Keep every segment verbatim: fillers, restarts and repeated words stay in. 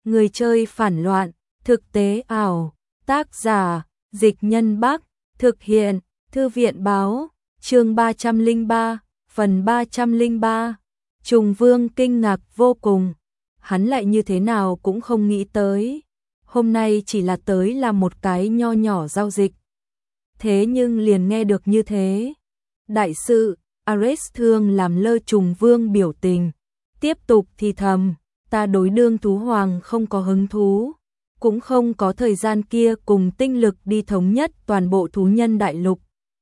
Người chơi phản loạn, thực tế ảo, tác giả, Dịch Nhân Bắc, thực hiện, Thư viện báo, chương ba trăm lẻ ba, phần ba trăm lẻ ba. Trùng Vương kinh ngạc vô cùng, hắn lại như thế nào cũng không nghĩ tới. Hôm nay chỉ là tới làm một cái nho nhỏ giao dịch. Thế nhưng liền nghe được như thế. Đại sự, Ares Thương làm lơ Trùng Vương biểu tình, tiếp tục thì thầm, ta đối đương thú hoàng không có hứng thú, cũng không có thời gian kia cùng tinh lực đi thống nhất toàn bộ thú nhân đại lục.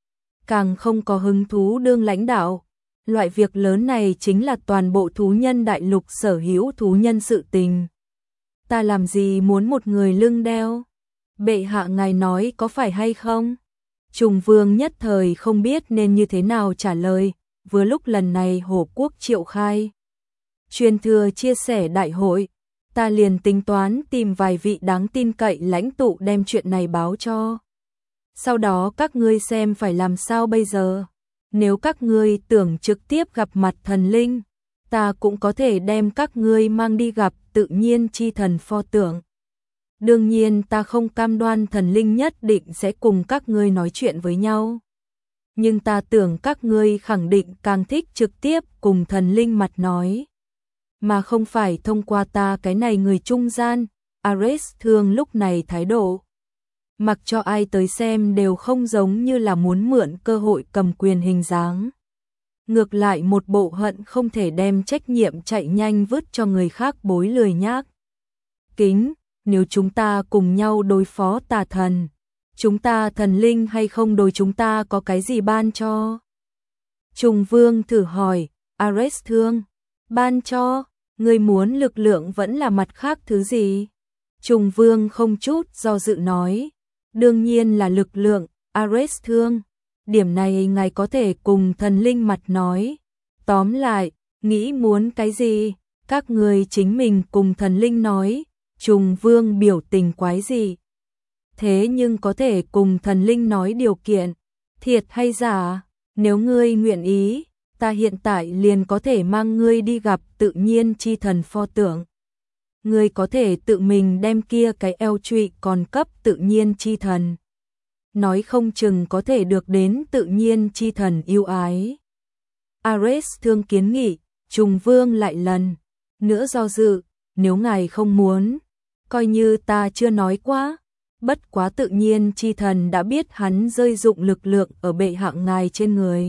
Càng không có hứng thú đương lãnh đạo. Loại việc lớn này chính là toàn bộ thú nhân đại lục sở hữu thú nhân sự tình. Ta làm gì muốn một người lưng đeo? Bệ hạ ngài nói có phải hay không? Trùng Vương nhất thời không biết nên như thế nào trả lời, vừa lúc lần này Hổ Quốc triệu khai truyền thừa chia sẻ đại hội, ta liền tính toán tìm vài vị đáng tin cậy lãnh tụ đem chuyện này báo cho. Sau đó các ngươi xem phải làm sao bây giờ. Nếu các ngươi tưởng trực tiếp gặp mặt thần linh, ta cũng có thể đem các ngươi mang đi gặp tự nhiên chi thần pho tượng. Đương nhiên ta không cam đoan thần linh nhất định sẽ cùng các ngươi nói chuyện với nhau. Nhưng ta tưởng các ngươi khẳng định càng thích trực tiếp cùng thần linh mặt nói, mà không phải thông qua ta cái này người trung gian. Ares Thương lúc này thái độ, mặc cho ai tới xem đều không giống như là muốn mượn cơ hội cầm quyền hình dáng. Ngược lại một bộ hận không thể đem trách nhiệm chạy nhanh vứt cho người khác bối lười nhác. Kính, nếu chúng ta cùng nhau đối phó tà thần, chúng ta thần linh hay không đối chúng ta có cái gì ban cho? Trùng Vương thử hỏi, Ares Thương, ban cho, ngươi muốn lực lượng vẫn là mặt khác thứ gì? Trùng Vương không chút do dự nói, đương nhiên là lực lượng, Ares Thương. Điểm này ngài có thể cùng thần linh mặt nói. Tóm lại, nghĩ muốn cái gì, các người chính mình cùng thần linh nói. Trùng Vương biểu tình quái gì. Thế nhưng có thể cùng thần linh nói điều kiện, thiệt hay giả, nếu ngươi nguyện ý, ta hiện tại liền có thể mang ngươi đi gặp tự nhiên chi thần pho tượng. Ngươi có thể tự mình đem kia cái eo trụy còn cấp tự nhiên chi thần. Nói không chừng có thể được đến tự nhiên chi thần yêu ái. Ares Thương kiến nghị, Trùng Vương lại lần nữa do dự, nếu ngài không muốn, coi như ta chưa nói quá. Bất quá tự nhiên chi thần đã biết hắn rơi dụng lực lượng ở bệ hạ ngài trên người,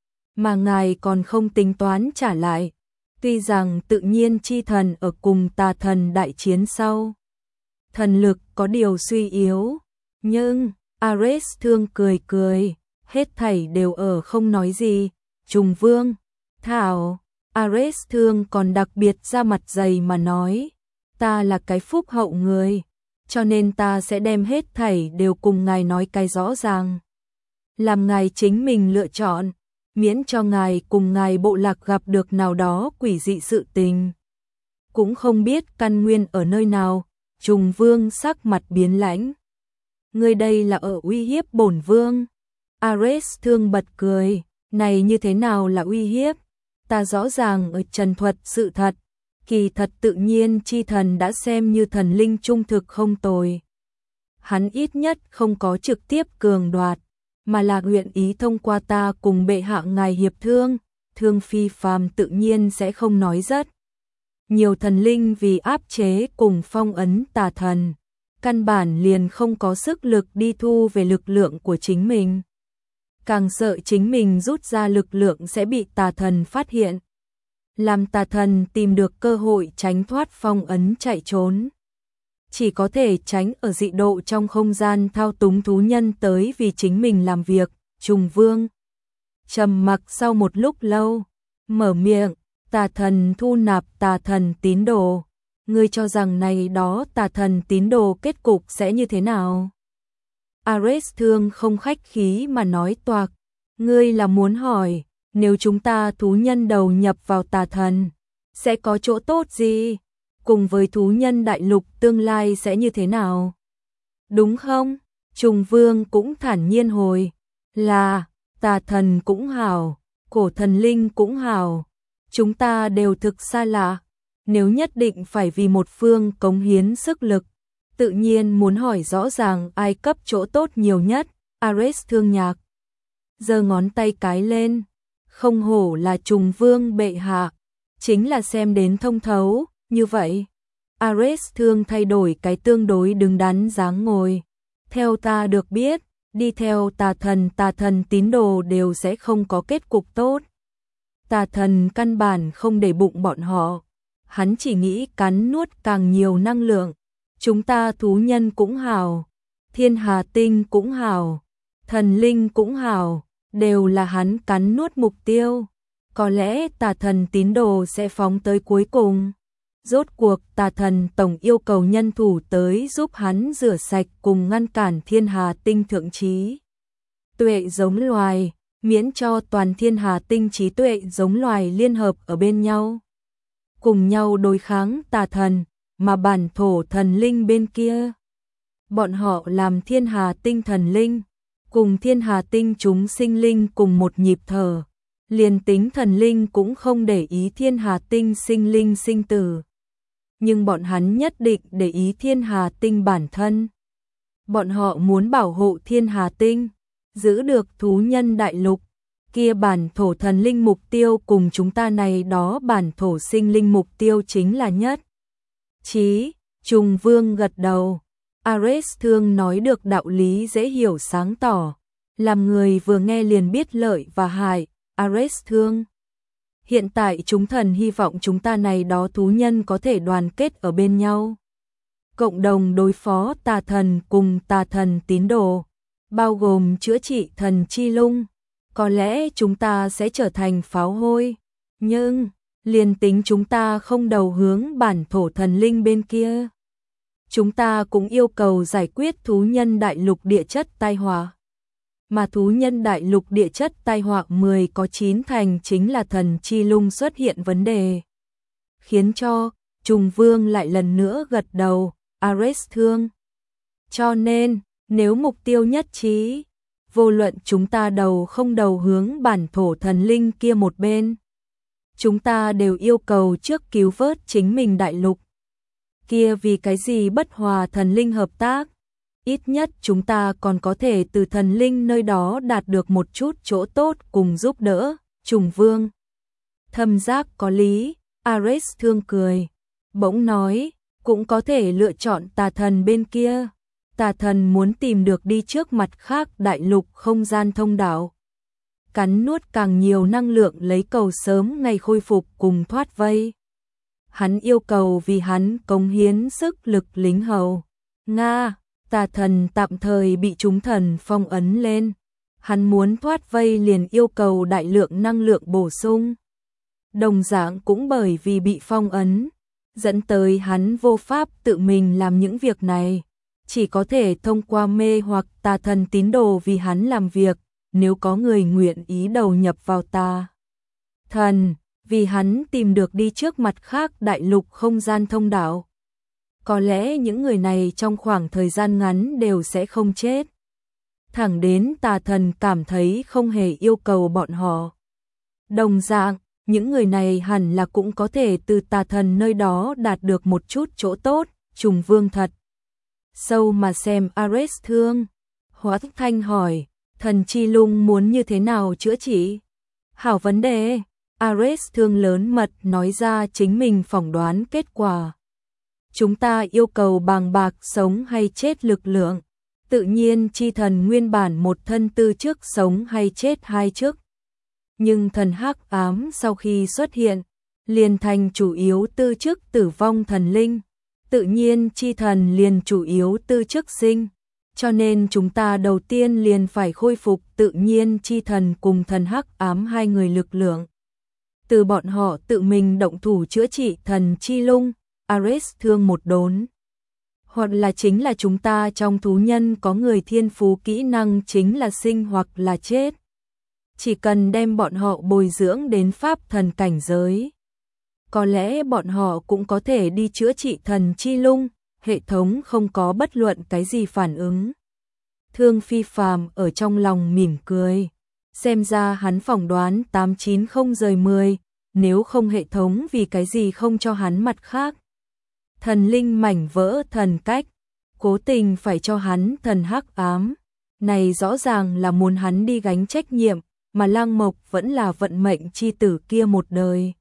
mà ngài còn không tính toán trả lại. Tuy rằng tự nhiên chi thần ở cùng tà thần đại chiến sau, thần lực có điều suy yếu, nhưng Ares Thương cười cười, hết thảy đều ở không nói gì. Trùng Vương, thảo, Ares Thương còn đặc biệt ra mặt dày mà nói, ta là cái phúc hậu người, cho nên ta sẽ đem hết thảy đều cùng ngài nói cái rõ ràng. Làm ngài chính mình lựa chọn, miễn cho ngài cùng ngài bộ lạc gặp được nào đó quỷ dị sự tình. Cũng không biết căn nguyên ở nơi nào. Trùng Vương sắc mặt biến lãnh. Ngươi đây là ở uy hiếp bổn vương. Ares Thương bật cười, này như thế nào là uy hiếp? Ta rõ ràng ở trần thuật sự thật. Kỳ thật tự nhiên chi thần đã xem như thần linh trung thực không tồi. Hắn ít nhất không có trực tiếp cường đoạt, mà là nguyện ý thông qua ta cùng bệ hạ ngài hiệp thương. Thương phi phàm tự nhiên sẽ không nói rất nhiều thần linh vì áp chế cùng phong ấn tà thần, căn bản liền không có sức lực đi thu về lực lượng của chính mình. Càng sợ chính mình rút ra lực lượng sẽ bị tà thần phát hiện, làm tà thần tìm được cơ hội tránh thoát phong ấn chạy trốn. Chỉ có thể tránh ở dị độ trong không gian thao túng thú nhân tới vì chính mình làm việc. Trùng Vương trầm mặc sau một lúc lâu, mở miệng, tà thần thu nạp tà thần tín đồ. Ngươi cho rằng này đó tà thần tín đồ kết cục sẽ như thế nào? Ares Thương không khách khí mà nói toạc, ngươi là muốn hỏi, nếu chúng ta thú nhân đầu nhập vào tà thần, sẽ có chỗ tốt gì? Cùng với thú nhân đại lục tương lai sẽ như thế nào? Đúng không? Trùng Vương cũng thản nhiên hồi, là, tà thần cũng hảo, cổ thần linh cũng hảo, chúng ta đều thực xa lạ. nếu nhất định phải vì một phương cống hiến sức lực, tự nhiên muốn hỏi rõ ràng ai cấp chỗ tốt nhiều nhất. Ares Thương Nhạc giơ ngón tay cái lên, không hổ là Trùng Vương bệ hạ, chính là xem đến thông thấu, như vậy. Ares Thương thay đổi cái tương đối đứng đắn dáng ngồi. Theo ta được biết, đi theo tà thần tà thần tín đồ đều sẽ không có kết cục tốt. Tà thần căn bản không để bụng bọn họ, hắn chỉ nghĩ cắn nuốt càng nhiều năng lượng. Chúng ta thú nhân cũng hào, thiên hà tinh cũng hào, thần linh cũng hào, đều là hắn cắn nuốt mục tiêu. Có lẽ tà thần tín đồ sẽ phóng tới cuối cùng. Rốt cuộc tà thần tổng yêu cầu nhân thủ tới giúp hắn rửa sạch cùng ngăn cản thiên hà tinh thượng trí tuệ giống loài, miễn cho toàn thiên hà tinh trí tuệ giống loài liên hợp ở bên nhau, cùng nhau đối kháng tà thần, mà bản thổ thần linh bên kia. Bọn họ làm thiên hà tinh thần linh, cùng thiên hà tinh chúng sinh linh cùng một nhịp thở, liền tính thần linh cũng không để ý thiên hà tinh sinh linh sinh tử. Nhưng bọn hắn nhất định để ý thiên hà tinh bản thân. Bọn họ muốn bảo hộ thiên hà tinh, giữ được thú nhân đại lục, kia bản thổ thần linh mục tiêu cùng chúng ta này đó bản thổ sinh linh mục tiêu chính là nhất. Chí, Trùng Vương gật đầu. Ares Thương nói được đạo lý dễ hiểu sáng tỏ, làm người vừa nghe liền biết lợi và hại. Ares Thương, hiện tại chúng thần hy vọng chúng ta này đó thú nhân có thể đoàn kết ở bên nhau, cộng đồng đối phó tà thần cùng tà thần tín đồ, bao gồm chữa trị thần chi lung. Có lẽ chúng ta sẽ trở thành pháo hôi, nhưng liền tính chúng ta không đầu hướng bản thổ thần linh bên kia, chúng ta cũng yêu cầu giải quyết thú nhân đại lục địa chất tai họa. Mà thú nhân đại lục địa chất tai họa mười có chín thành chính là thần chi lung xuất hiện vấn đề. Khiến cho Trùng Vương lại lần nữa gật đầu. Ares Thương, cho nên nếu mục tiêu nhất trí, vô luận chúng ta đầu không đầu hướng bản thổ thần linh kia một bên, chúng ta đều yêu cầu trước cứu vớt chính mình đại lục. Kia vì cái gì bất hòa thần linh hợp tác? Ít nhất chúng ta còn có thể từ thần linh nơi đó đạt được một chút chỗ tốt cùng giúp đỡ. Trùng Vương thâm giác có lý. Ares Thương cười, bỗng nói, cũng có thể lựa chọn tà thần bên kia. Tà thần muốn tìm được đi trước mặt khác đại lục không gian thông đạo, cắn nuốt càng nhiều năng lượng lấy cầu sớm ngày khôi phục cùng thoát vây. Hắn yêu cầu vì hắn cống hiến sức lực lính hầu. Nga, tà thần tạm thời bị chúng thần phong ấn lên. Hắn muốn thoát vây liền yêu cầu đại lượng năng lượng bổ sung. Đồng dạng cũng bởi vì bị phong ấn, dẫn tới hắn vô pháp tự mình làm những việc này. Chỉ có thể thông qua mê hoặc tà thần tín đồ vì hắn làm việc. Nếu có người nguyện ý đầu nhập vào tà thần, vì hắn tìm được đi trước mặt khác đại lục không gian thông đạo, có lẽ những người này trong khoảng thời gian ngắn đều sẽ không chết. Thẳng đến tà thần cảm thấy không hề yêu cầu bọn họ. Đồng dạng, những người này hẳn là cũng có thể từ tà thần nơi đó đạt được một chút chỗ tốt. Trùng Vương thật sâu mà xem Ares Thương. Hóa Thanh hỏi, thần chi lung muốn như thế nào chữa trị? Hảo vấn đề. Ares Thương lớn mật nói ra chính mình phỏng đoán kết quả. Chúng ta yêu cầu bàng bạc sống hay chết lực lượng. Tự nhiên chi thần nguyên bản một thân tư chức sống hay chết hai chức. Nhưng thần hắc ám sau khi xuất hiện, liền thành chủ yếu tư chức tử vong thần linh. Tự nhiên chi thần liền chủ yếu tư chức sinh. Cho nên chúng ta đầu tiên liền phải khôi phục tự nhiên chi thần cùng thần hắc ám hai người lực lượng. Từ bọn họ tự mình động thủ chữa trị thần chi lung. Ares Thương một đốn. Hoặc là chính là chúng ta trong thú nhân có người thiên phú kỹ năng chính là sinh hoặc là chết. Chỉ cần đem bọn họ bồi dưỡng đến pháp thần cảnh giới, có lẽ bọn họ cũng có thể đi chữa trị thần chi lung. Hệ thống không có bất luận cái gì phản ứng. Thương Phi Phàm ở trong lòng mỉm cười. Xem ra hắn phỏng đoán tám chín không rời mười. nếu không hệ thống vì cái gì không cho hắn mặt khác. Thần linh mảnh vỡ thần cách, cố tình phải cho hắn thần hắc ám, này rõ ràng là muốn hắn đi gánh trách nhiệm, mà Lăng Mộc vẫn là vận mệnh chi tử kia một đời.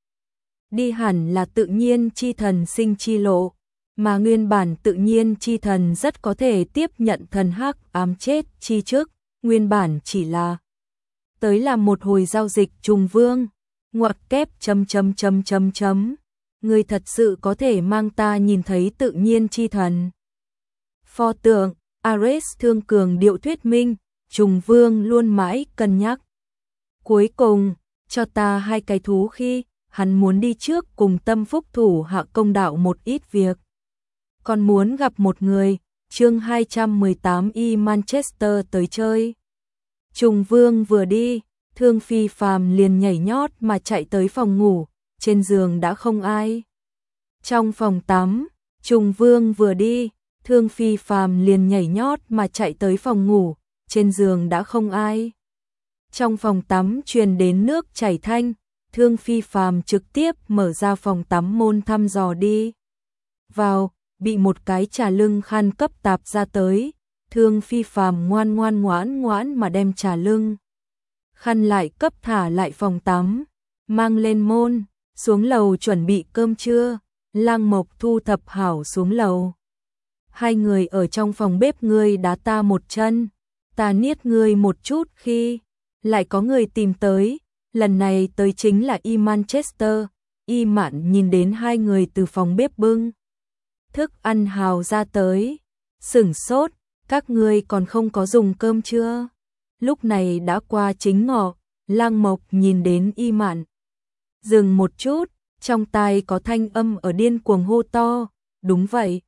Đi hẳn là tự nhiên chi thần sinh chi lộ, mà nguyên bản tự nhiên chi thần rất có thể tiếp nhận thần hắc ám chết chi trước, nguyên bản chỉ là tới làm một hồi giao dịch trùng vương, ngoặc kép chấm chấm chấm chấm chấm. Người thật sự có thể mang ta nhìn thấy tự nhiên chi thần. Pho tượng, Ares thương cường điệu thuyết minh, trùng vương luôn mãi cân nhắc. Cuối cùng, cho ta hai cái thú khi, hắn muốn đi trước cùng Tâm Phúc thủ hạ công đạo một ít việc. Còn muốn gặp một người, chương hai trăm mười tám y Manchester tới chơi. Trùng vương vừa đi, Thương Phi Phàm liền nhảy nhót mà chạy tới phòng ngủ, trên giường đã không ai. Trong phòng tắm, Trùng vương vừa đi, Thương Phi Phàm liền nhảy nhót mà chạy tới phòng ngủ, trên giường đã không ai. Trong phòng tắm truyền đến nước chảy thanh, Thương Phi Phàm trực tiếp mở ra phòng tắm môn thăm dò đi. Vào, bị một cái trà lưng khăn cấp tạp ra tới, Thương Phi Phàm ngoan ngoan ngoãn ngoãn mà đem trà lưng khăn lại cấp thả lại phòng tắm, mang lên môn, xuống lầu chuẩn bị cơm trưa. Lăng Mộc thu thập hảo xuống lầu. Hai người ở trong phòng bếp, ngươi đá ta một chân, ta niết ngươi một chút khi lại có người tìm tới, lần này tới chính là Y Manchester. Y Mạn nhìn đến hai người từ phòng bếp bưng thức ăn hào ra tới, sửng sốt, các ngươi còn không có dùng cơm chưa? Lúc này đã qua chính ngọ, Lăng Mộc nhìn đến Y Mạn dừng một chút, trong tai có thanh âm ở điên cuồng hô to, đúng vậy.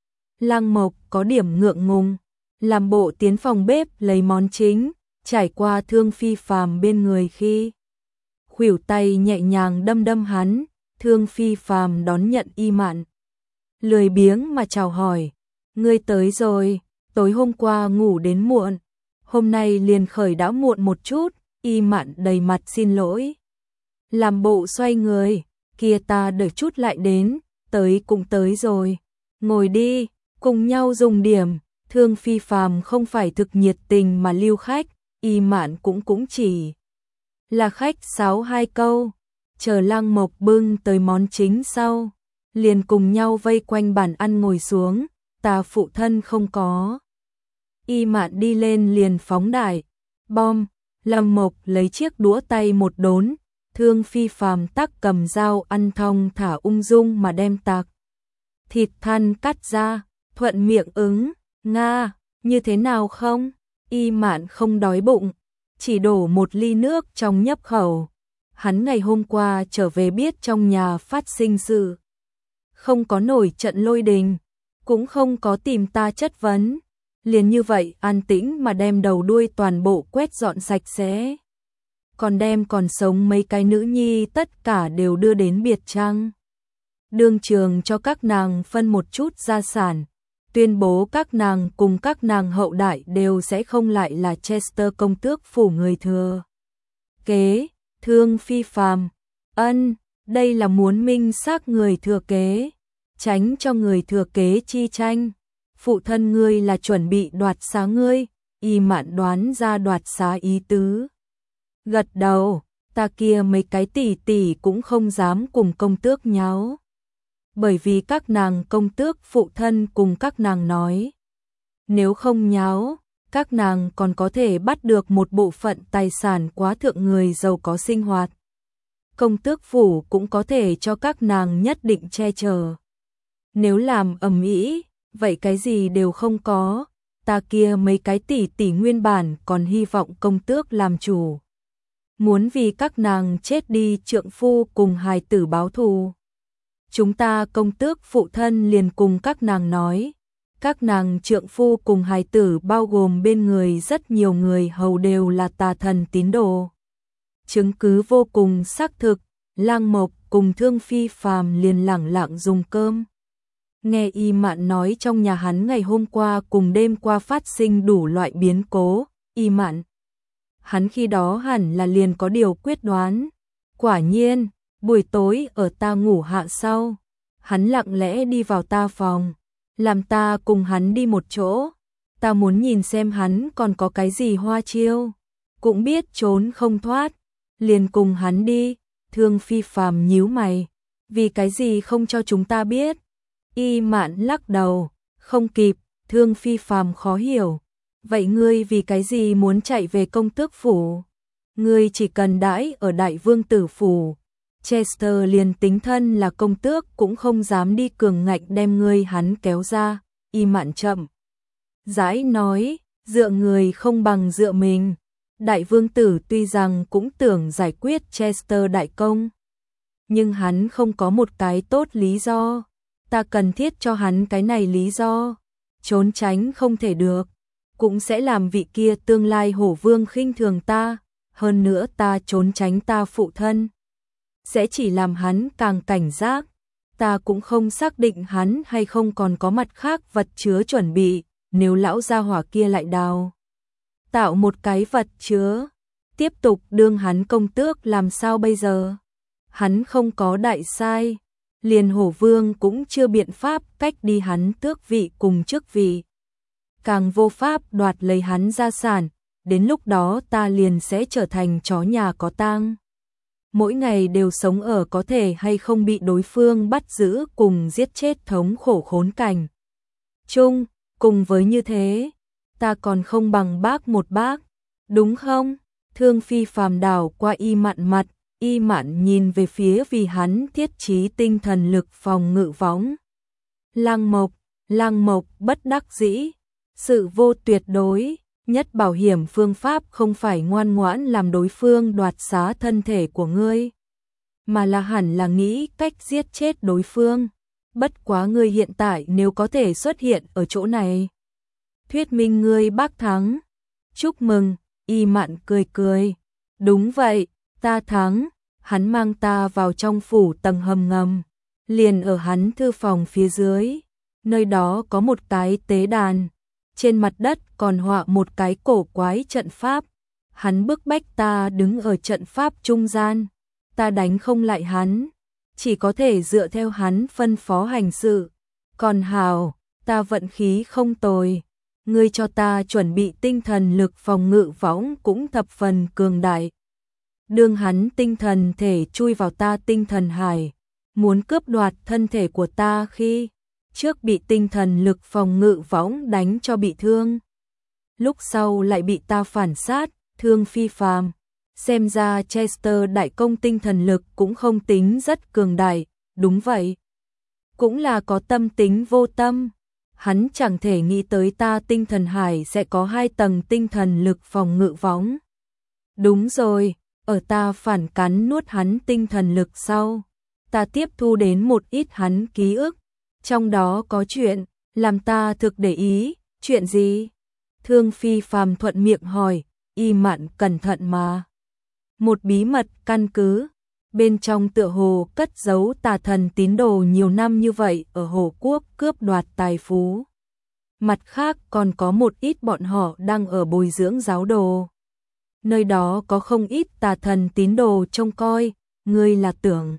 Lăng Mộc có điểm ngượng ngùng, làm bộ tiến phòng bếp lấy món chính, trải qua Thương Phi Phàm bên người khi khuỷu tay nhẹ nhàng đâm đâm hắn, Thương Phi Phàm đón nhận Y Mạn, lười biếng mà chào hỏi, ngươi tới rồi, tối hôm qua ngủ đến muộn, hôm nay liền khởi đã muộn một chút. Y Mạn đầy mặt xin lỗi, làm bộ xoay người, kia ta đợi chút lại đến, tới cũng tới rồi, ngồi đi, cùng nhau dùng điểm. Thương Phi Phàm không phải thực nhiệt tình mà lưu khách, Y Mạn cũng cũng chỉ là khách sáo hai câu, chờ Lăng Mộc bưng tới món chính sau, liền cùng nhau vây quanh bàn ăn ngồi xuống, ta phụ thân không có. Y Mạn đi lên liền phóng đại, bom, Lăng Mộc lấy chiếc đũa tay một đốn, Thương Phi Phàm tắc cầm dao ăn thong thả ung dung mà đem tạc thịt than cắt ra, thuận miệng ứng, nga, như thế nào không? Y Mạn không đói bụng, chỉ đổ một ly nước trong nhấp khẩu. Hắn ngày hôm qua trở về biết trong nhà phát sinh sự, không có nổi trận lôi đình, cũng không có tìm ta chất vấn, liền như vậy an tĩnh mà đem đầu đuôi toàn bộ quét dọn sạch sẽ. Còn đem còn sống mấy cái nữ nhi tất cả đều đưa đến biệt trang. Đương trường cho các nàng phân một chút gia sản, tuyên bố các nàng cùng các nàng hậu đại đều sẽ không lại là Chester công tước phủ người thừa kế. Thương Phi Phàm, ân, đây là muốn minh xác người thừa kế, tránh cho người thừa kế chi tranh. Phụ thân ngươi là chuẩn bị đoạt xá ngươi. Y Mạn đoán ra đoạt xá ý tứ, gật đầu, ta kia mấy cái tỷ tỷ cũng không dám cùng công tước nháo, bởi vì các nàng công tước phụ thân cùng các nàng nói, nếu không nháo, các nàng còn có thể bắt được một bộ phận tài sản quá thượng người giàu có sinh hoạt. Công tước phủ cũng có thể cho các nàng nhất định che chở. Nếu làm ầm ĩ, vậy cái gì đều không có, ta kia mấy cái tỷ tỷ nguyên bản còn hy vọng công tước làm chủ, muốn vì các nàng chết đi trượng phu cùng hài tử báo thù. Chúng ta công tước phụ thân liền cùng các nàng nói, các nàng trượng phu cùng hài tử bao gồm bên người rất nhiều người hầu đều là tà thần tín đồ. Chứng cứ vô cùng xác thực, Lăng Mộc cùng Thương Phi Phàm liền lẳng lặng dùng cơm. Nghe Y Mạn nói trong nhà hắn ngày hôm qua cùng đêm qua phát sinh đủ loại biến cố, Y Mạn, hắn khi đó hẳn là liền có điều quyết đoán. Quả nhiên, Buổi tối ở ta ngủ hạ sau, hắn lặng lẽ đi vào ta phòng, làm ta cùng hắn đi một chỗ. Ta muốn nhìn xem hắn còn có cái gì hoa chiêu, cũng biết trốn không thoát, liền cùng hắn đi. Thương Phi Phàm nhíu mày, vì cái gì không cho chúng ta biết? Y Mạn lắc đầu, không kịp. Thương Phi Phàm khó hiểu, vậy ngươi vì cái gì muốn chạy về công tước phủ? Ngươi chỉ cần đãi ở đại vương tử phủ, Chester liền tính thân là công tước cũng không dám đi cường ngạnh đem ngươi hắn kéo ra. Y Mạn chậm rãi nói, dựa người không bằng dựa mình. Đại vương tử tuy rằng cũng tưởng giải quyết Chester đại công, nhưng hắn không có một cái tốt lý do. Ta cần thiết cho hắn cái này lý do. Trốn tránh không thể được, cũng sẽ làm vị kia tương lai hổ vương khinh thường ta. Hơn nữa ta trốn tránh ta phụ thân, sẽ chỉ làm hắn càng cảnh giác. Ta cũng không xác định hắn hay không còn có mặt khác vật chứa chuẩn bị. Nếu lão gia hỏa kia lại đào tạo một cái vật chứa, tiếp tục đương hắn công tước làm sao bây giờ? Hắn không có đại sai, liền hổ vương cũng chưa biện pháp cách đi hắn tước vị cùng chức vị, càng vô pháp đoạt lấy hắn gia sản. Đến lúc đó ta liền sẽ trở thành chó nhà có tang, mỗi ngày đều sống ở có thể hay không bị đối phương bắt giữ cùng giết chết thống khổ khốn cảnh chung. Cùng với như thế, ta còn không bằng bác một bác, đúng không? Thương Phi Phàm đảo qua Y Mạn mặt, Y Mạn nhìn về phía vì hắn thiết trí tinh thần lực phòng ngự võng. Lăng Mộc, Lăng Mộc bất đắc dĩ, sự vô tuyệt đối, nhất bảo hiểm phương pháp không phải ngoan ngoãn làm đối phương đoạt xá thân thể của ngươi, mà là hẳn là nghĩ cách giết chết đối phương. Bất quá ngươi hiện tại nếu có thể xuất hiện ở chỗ này, thuyết minh ngươi bác thắng. Chúc mừng. Y Mạn cười cười, đúng vậy, ta thắng. Hắn mang ta vào trong phủ tầng hầm ngầm, liền ở hắn thư phòng phía dưới, nơi đó có một cái tế đàn, trên mặt đất còn họa một cái cổ quái trận pháp. Hắn bức bách ta đứng ở trận pháp trung gian, ta đánh không lại hắn, chỉ có thể dựa theo hắn phân phó hành sự. Còn hào, ta vận khí không tồi, ngươi cho ta chuẩn bị tinh thần lực phòng ngự võng cũng thập phần cường đại. Đương hắn tinh thần thể chui vào ta tinh thần hải, muốn cướp đoạt thân thể của ta khi trước bị tinh thần lực phòng ngự võng đánh cho bị thương, lúc sau lại bị ta phản sát. Thương Phi Phàm, xem ra Chester đại công tinh thần lực cũng không tính rất cường đại. Đúng vậy, cũng là có tâm tính vô tâm. Hắn chẳng thể nghĩ tới ta tinh thần hải sẽ có hai tầng tinh thần lực phòng ngự võng. Đúng rồi, ở ta phản cắn nuốt hắn tinh thần lực sau, ta tiếp thu đến một ít hắn ký ức, trong đó có chuyện làm ta thực để ý. Chuyện gì? Thương Phi Phàm thuận miệng hỏi. Y Mạn cẩn thận mà. Một bí mật căn cứ, bên trong tựa hồ cất giấu tà thần tín đồ nhiều năm như vậy ở Hồ Quốc cướp đoạt tài phú. Mặt khác còn có một ít bọn họ đang ở bồi dưỡng giáo đồ. Nơi đó có không ít tà thần tín đồ trông coi. Ngươi là tưởng?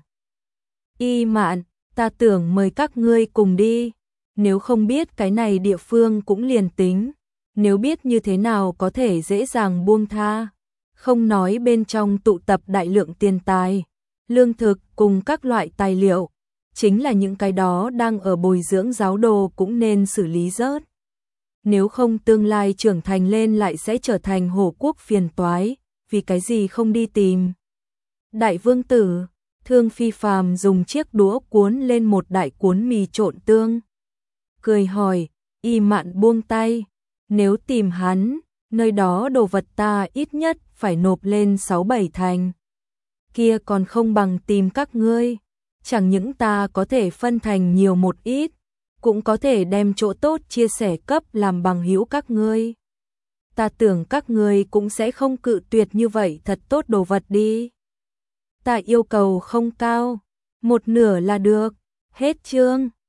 Y Mạn, ta tưởng mời các ngươi cùng đi. Nếu không biết cái này địa phương cũng liền tính, nếu biết như thế nào có thể dễ dàng buông tha. Không nói bên trong tụ tập đại lượng tiền tài, lương thực cùng các loại tài liệu, chính là những cái đó đang ở bồi dưỡng giáo đồ cũng nên xử lý rớt. Nếu không tương lai trưởng thành lên lại sẽ trở thành Hổ Quốc phiền toái. Vì cái gì không đi tìm đại vương tử? Thương Phi Phàm dùng chiếc đũa cuốn lên một đại cuốn mì trộn tương, cười hỏi. Y Mạn buông tay. Nếu tìm hắn, nơi đó đồ vật ta ít nhất phải nộp lên sáu bảy thành. Kia còn không bằng tìm các ngươi. Chẳng những ta có thể phân thành nhiều một ít, cũng có thể đem chỗ tốt chia sẻ cấp làm bằng hữu các ngươi. Ta tưởng các ngươi cũng sẽ không cự tuyệt như vậy thật tốt đồ vật đi. Ta yêu cầu không cao, một nửa là được. Hết chương.